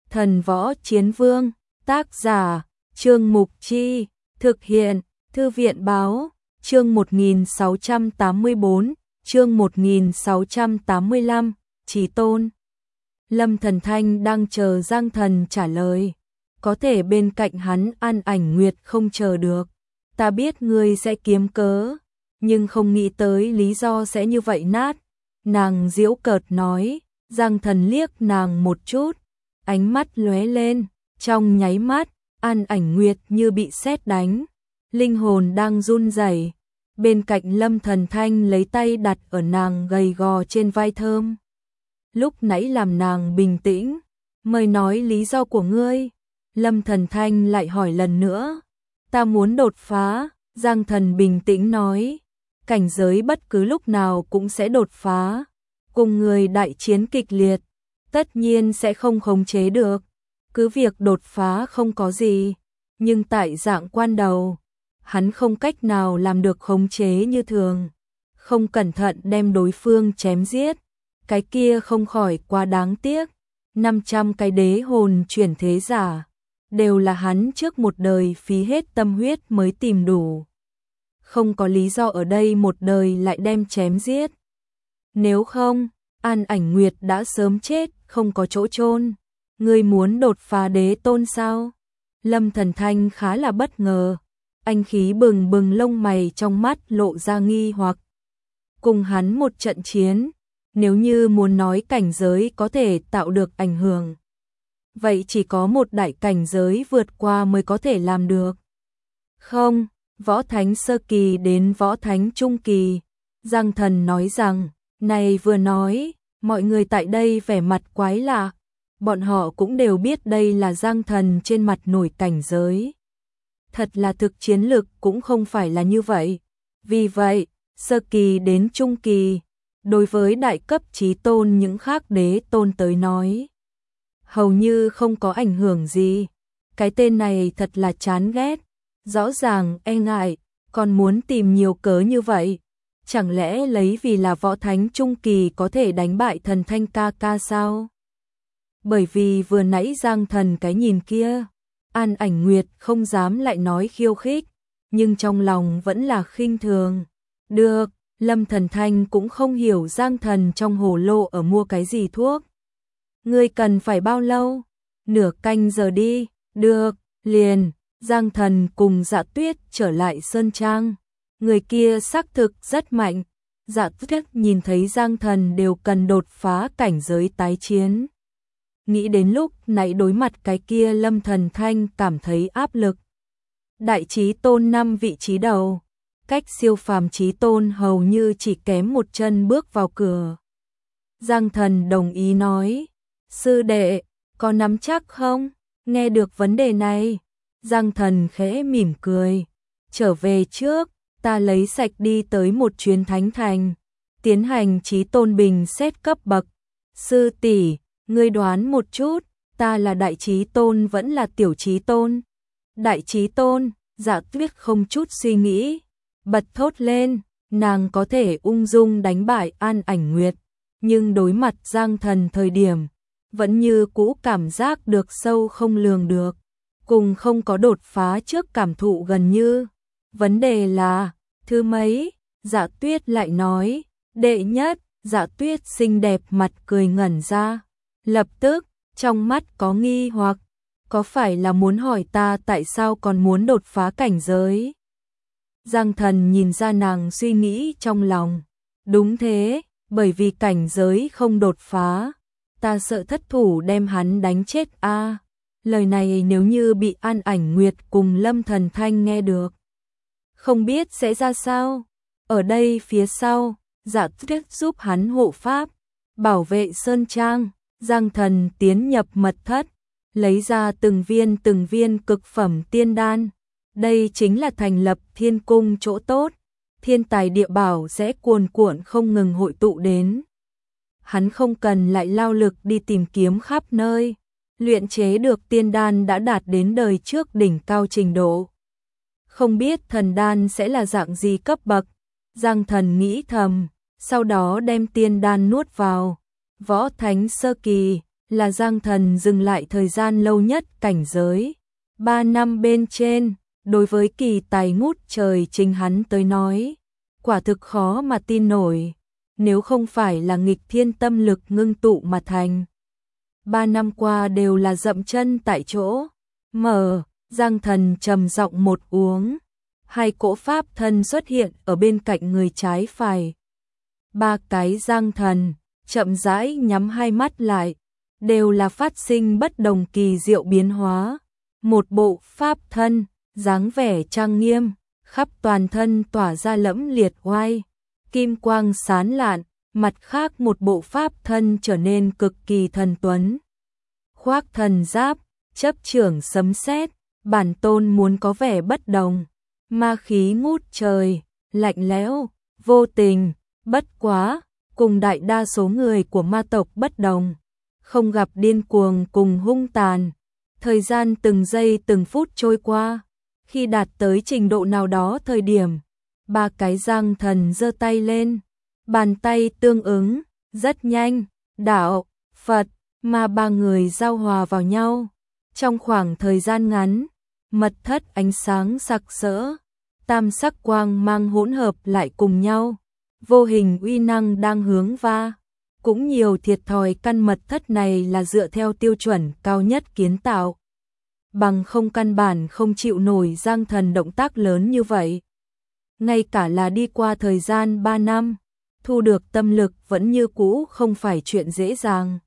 Thần Võ Chiến Vương, tác giả, Trương Mục Chi, thực hiện, Thư viện Báo, chương 1684, chương 1685, Chí Tôn. Lâm Thần Thanh đang chờ Giang Thần trả lời, có thể bên cạnh hắn An Ảnh Nguyệt không chờ được. Ta biết ngươi sẽ kiếm cớ, nhưng không nghĩ tới lý do sẽ như vậy nát. Nàng giễu cợt nói, Giang Thần liếc nàng một chút, ánh mắt lóe lên, trong nháy mắt, An Ảnh Nguyệt như bị sét đánh, linh hồn đang run rẩy. Bên cạnh Lâm Thần Thanh lấy tay đặt ở nàng gầy gò trên vai thơm. Lúc nãy làm nàng bình tĩnh, mời nói lý do của ngươi. Lâm Thần Thanh lại hỏi lần nữa, ta muốn đột phá. Giang Thần bình tĩnh nói, cảnh giới bất cứ lúc nào cũng sẽ đột phá. Cùng người đại chiến kịch liệt, tất nhiên sẽ không khống chế được. Cứ việc đột phá không có gì, nhưng tại dạng quan đầu, hắn không cách nào làm được khống chế như thường. Không cẩn thận đem đối phương chém giết, cái kia không khỏi quá đáng tiếc. 500 cái đế hồn chuyển thế giả, đều là hắn trước một đời phí hết tâm huyết mới tìm đủ. Không có lý do ở đây một đời lại đem chém giết. Nếu không, An Ảnh Nguyệt đã sớm chết, không có chỗ chôn. Ngươi muốn đột phá đế tôn sao? Lâm Thần Thanh khá là bất ngờ, anh khí bừng bừng, lông mày trong mắt lộ ra nghi hoặc. Cùng hắn một trận chiến, nếu như muốn nói cảnh giới có thể tạo được ảnh hưởng, vậy chỉ có một đại cảnh giới vượt qua mới có thể làm được. Không, võ thánh sơ kỳ đến võ thánh trung kỳ. Giang Thần nói rằng, này vừa nói, mọi người tại đây vẻ mặt quái lạ. Bọn họ cũng đều biết đây là Giang Thần trên mặt nổi cảnh giới. Thật là thực chiến lực cũng không phải là như vậy. Vì vậy, sơ kỳ đến trung kỳ, đối với đại cấp chí tôn những khác đế tôn tới nói, hầu như không có ảnh hưởng gì. Cái tên này thật là chán ghét, rõ ràng e ngại, còn muốn tìm nhiều cớ như vậy. Chẳng lẽ lấy vì là võ thánh trung kỳ có thể đánh bại Thần Thanh ca ca sao? Bởi vì vừa nãy Giang Thần cái nhìn kia, An Ảnh Nguyệt không dám lại nói khiêu khích, nhưng trong lòng vẫn là khinh thường. Được, Lâm Thần Thanh cũng không hiểu Giang Thần trong hồ lô ở mua cái gì thuốc. Ngươi cần phải bao lâu? Nửa canh giờ đi. Được, liền. Giang Thần cùng Dạ Tuyết trở lại Sơn Trang. Người kia xác thực rất mạnh. Dạ Tuyết nhìn thấy Giang Thần đều cần đột phá cảnh giới tái chiến. Nghĩ đến lúc nãy đối mặt cái kia, Lâm Thần Thanh cảm thấy áp lực. Đại chí tôn 5 vị trí đầu, cách siêu phàm chí tôn hầu như chỉ kém một chân bước vào cửa. Giang Thần đồng ý nói, sư đệ, có nắm chắc không? Nghe được vấn đề này, Giang Thần khẽ mỉm cười, trở về trước, ta lấy sạch đi tới một chuyến Thánh Thành, tiến hành chí tôn bình xét cấp bậc. Sư tỷ, ngươi đoán một chút, ta là đại chí tôn vẫn là tiểu chí tôn? Đại chí tôn. Dạ Tuyết không chút suy nghĩ, bật thốt lên, nàng có thể ung dung đánh bại An Ảnh Nguyệt, nhưng đối mặt Giang Thần thời điểm, vẫn như cũ cảm giác được sâu không lường được, cùng không có đột phá trước cảm thụ gần như. Vấn đề là, thứ mấy? Dạ Tuyết lại nói, đệ nhất. Dạ Tuyết xinh đẹp mặt cười ngẩn ra, lập tức, trong mắt có nghi hoặc, có phải là muốn hỏi ta tại sao còn muốn đột phá cảnh giới? Giang Thần nhìn ra nàng suy nghĩ trong lòng, đúng thế, bởi vì cảnh giới không đột phá, ta sợ thất thủ đem hắn đánh chết a. Lời này nếu như bị An Ảnh Nguyệt cùng Lâm Thần Thanh nghe được, không biết sẽ ra sao. Ở đây phía sau, Dạ Tuyết giúp hắn hộ pháp, bảo vệ Sơn Trang. Giang Thần tiến nhập mật thất, lấy ra từng viên cực phẩm tiên đan. Đây chính là thành lập thiên cung chỗ tốt, thiên tài địa bảo sẽ cuồn cuộn không ngừng hội tụ đến. Hắn không cần lại lao lực đi tìm kiếm khắp nơi, luyện chế được tiên đan đã đạt đến đời trước đỉnh cao trình độ. Không biết thần đan sẽ là dạng gì cấp bậc, Giang Thần nghĩ thầm, sau đó đem tiên đan nuốt vào. Võ thánh sơ kỳ, là Giang Thần dừng lại thời gian lâu nhất cảnh giới 3 năm bên trên, đối với kỳ tài ngút trời chính hắn tới nói, quả thực khó mà tin nổi, nếu không phải là nghịch thiên tâm lực ngưng tụ mà thành. 3 năm qua đều là dậm chân tại chỗ. Giang Thần trầm giọng một uống, hai cỗ pháp thân xuất hiện ở bên cạnh người trái phải. Ba cái Giang Thần chậm rãi nhắm hai mắt lại, đều là phát sinh bất đồng kỳ diệu biến hóa. Một bộ pháp thân, dáng vẻ trang nghiêm, khắp toàn thân tỏa ra lẫm liệt oai, kim quang sáng lạn, mặt khác một bộ pháp thân trở nên cực kỳ thần tuấn. Khoác thần giáp, chấp chưởng sấm sét, bản tôn muốn có vẻ bất đồng, ma khí ngút trời, lạnh lẽo, vô tình, bất quá, cùng đại đa số người của ma tộc bất đồng, không gặp điên cuồng cùng hung tàn. Thời gian từng giây từng phút trôi qua, khi đạt tới trình độ nào đó thời điểm, ba cái Giang Thần giơ tay lên, bàn tay tương ứng, rất nhanh, đạo, Phật, ma ba người giao hòa vào nhau. Trong khoảng thời gian ngắn, mật thất ánh sáng sặc sỡ, tam sắc quang mang hỗn hợp lại cùng nhau, vô hình uy năng đang hướng va. Cũng nhiều thiệt thòi căn mật thất này là dựa theo tiêu chuẩn cao nhất kiến tạo. Bằng không căn bản không chịu nổi Giang Thần động tác lớn như vậy. Ngay cả là đi qua thời gian 3 năm, thu được tâm lực vẫn như cũ không phải chuyện dễ dàng.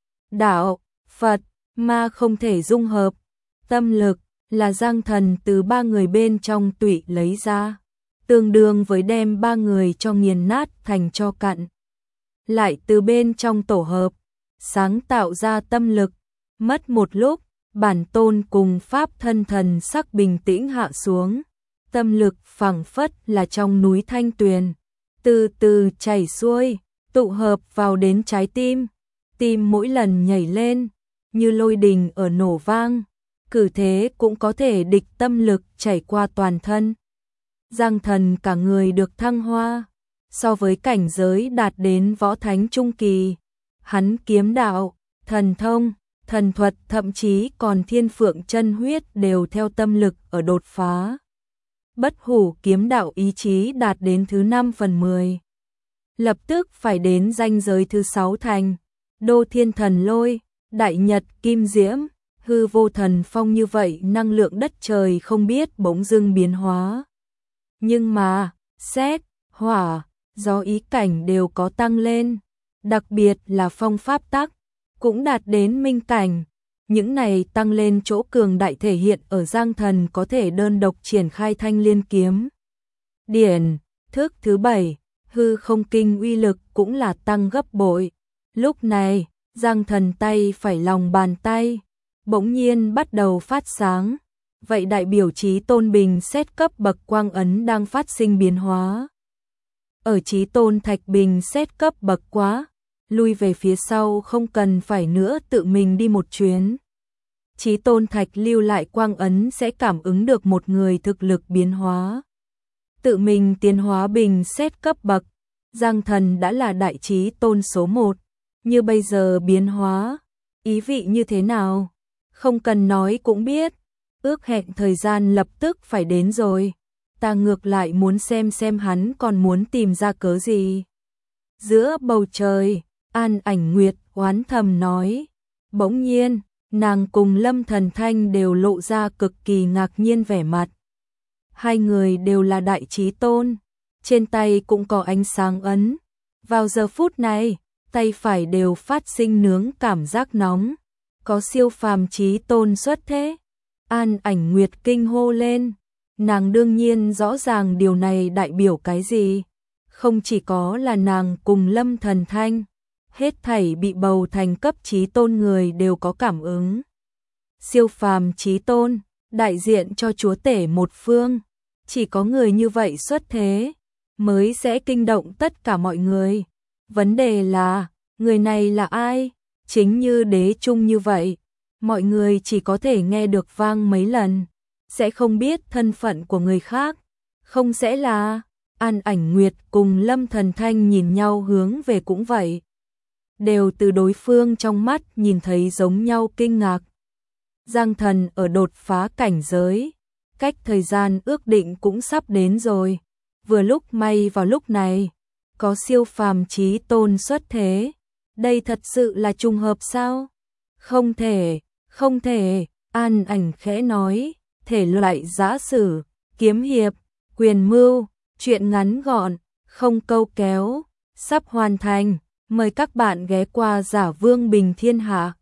Đạo, Phật, ma không thể dung hợp. Tâm lực là Giang Thần từ ba người bên trong tụy lấy ra, tương đương với đem ba người cho nghiền nát thành tro cặn. Lại từ bên trong tổ hợp, sáng tạo ra tâm lực. Mất một lúc, bản tôn cùng pháp thân thần sắc bình tĩnh hạ xuống. Tâm lực phảng phất là trong núi thanh tuyền, từ từ chảy xuôi, tụ hợp vào đến trái tim. Tim mỗi lần nhảy lên, như lôi đình ở nổ vang, cử thế cũng có thể địch tâm lực chảy qua toàn thân. Giang Thần cả người được thăng hoa, so với cảnh giới đạt đến võ thánh trung kỳ, hắn kiếm đạo, thần thông, thần thuật thậm chí còn thiên phượng chân huyết đều theo tâm lực ở đột phá. Bất hủ kiếm đạo ý chí đạt đến thứ 5/10. Lập tức phải đến ranh giới thứ 6 thành, đô thiên thần lôi, đại nhật kim diễm, hư vô thần phong, như vậy năng lượng đất trời không biết bỗng dưng biến hóa. Nhưng mà, sét, hỏa, gió ý cảnh đều có tăng lên, đặc biệt là phong pháp tắc, cũng đạt đến minh cảnh. Những này tăng lên chỗ cường đại thể hiện ở Giang Thần có thể đơn độc triển khai thanh liên kiếm. Điển, thức thứ 7, hư không kinh uy lực cũng là tăng gấp bội. Lúc này, Giang Thần tay phải lòng bàn tay, bỗng nhiên bắt đầu phát sáng. Vậy đại biểu chí tôn bình xét cấp bậc quang ấn đang phát sinh biến hóa. Ở chí tôn thạch bình xét cấp bậc quá, lui về phía sau không cần phải nữa tự mình đi một chuyến. Chí tôn thạch lưu lại quang ấn sẽ cảm ứng được một người thực lực biến hóa. Tự mình tiến hóa bình xét cấp bậc, Giang Thần đã là đại chí tôn số 1. Như bây giờ biến hóa, ý vị như thế nào? Không cần nói cũng biết, ước hẹn thời gian lập tức phải đến rồi. Ta ngược lại muốn xem hắn còn muốn tìm ra cớ gì. Giữa bầu trời, An Ảnh Nguyệt oán thầm nói. Bỗng nhiên, nàng cùng Lâm Thần Thanh đều lộ ra cực kỳ ngạc nhiên vẻ mặt. Hai người đều là đại chí tôn, trên tay cũng có ánh sáng ấn. Vào giờ phút này, tay phải đều phát sinh nướng cảm giác nóng, có siêu phàm chí tôn xuất thế. An Ảnh Nguyệt kinh hô lên, nàng đương nhiên rõ ràng điều này đại biểu cái gì. Không chỉ có là nàng cùng Lâm Thần Thanh, hết thảy bị bầu thành cấp chí tôn người đều có cảm ứng. Siêu phàm chí tôn, đại diện cho chúa tể một phương, chỉ có người như vậy xuất thế, mới sẽ kinh động tất cả mọi người. Vấn đề là, người này là ai? Chính như đế trung như vậy, mọi người chỉ có thể nghe được vang mấy lần, sẽ không biết thân phận của người khác. Không sẽ là... An Ảnh Nguyệt cùng Lâm Thần Thanh nhìn nhau hướng về cũng vậy. đều từ đối phương trong mắt nhìn thấy giống nhau kinh ngạc. Giang Thần ở đột phá cảnh giới, cách thời gian ước định cũng sắp đến rồi. Vừa lúc may vào lúc này, có siêu phàm chí tôn xuất thế. Đây thật sự là trùng hợp sao? Không thể, không thể, An Ảnh khẽ nói, thể loại giã sử, kiếm hiệp, quyền mưu, truyện ngắn gọn, không câu kéo, sắp hoàn thành. Mời các bạn ghé qua Giả Vương Bình Thiên Hạ.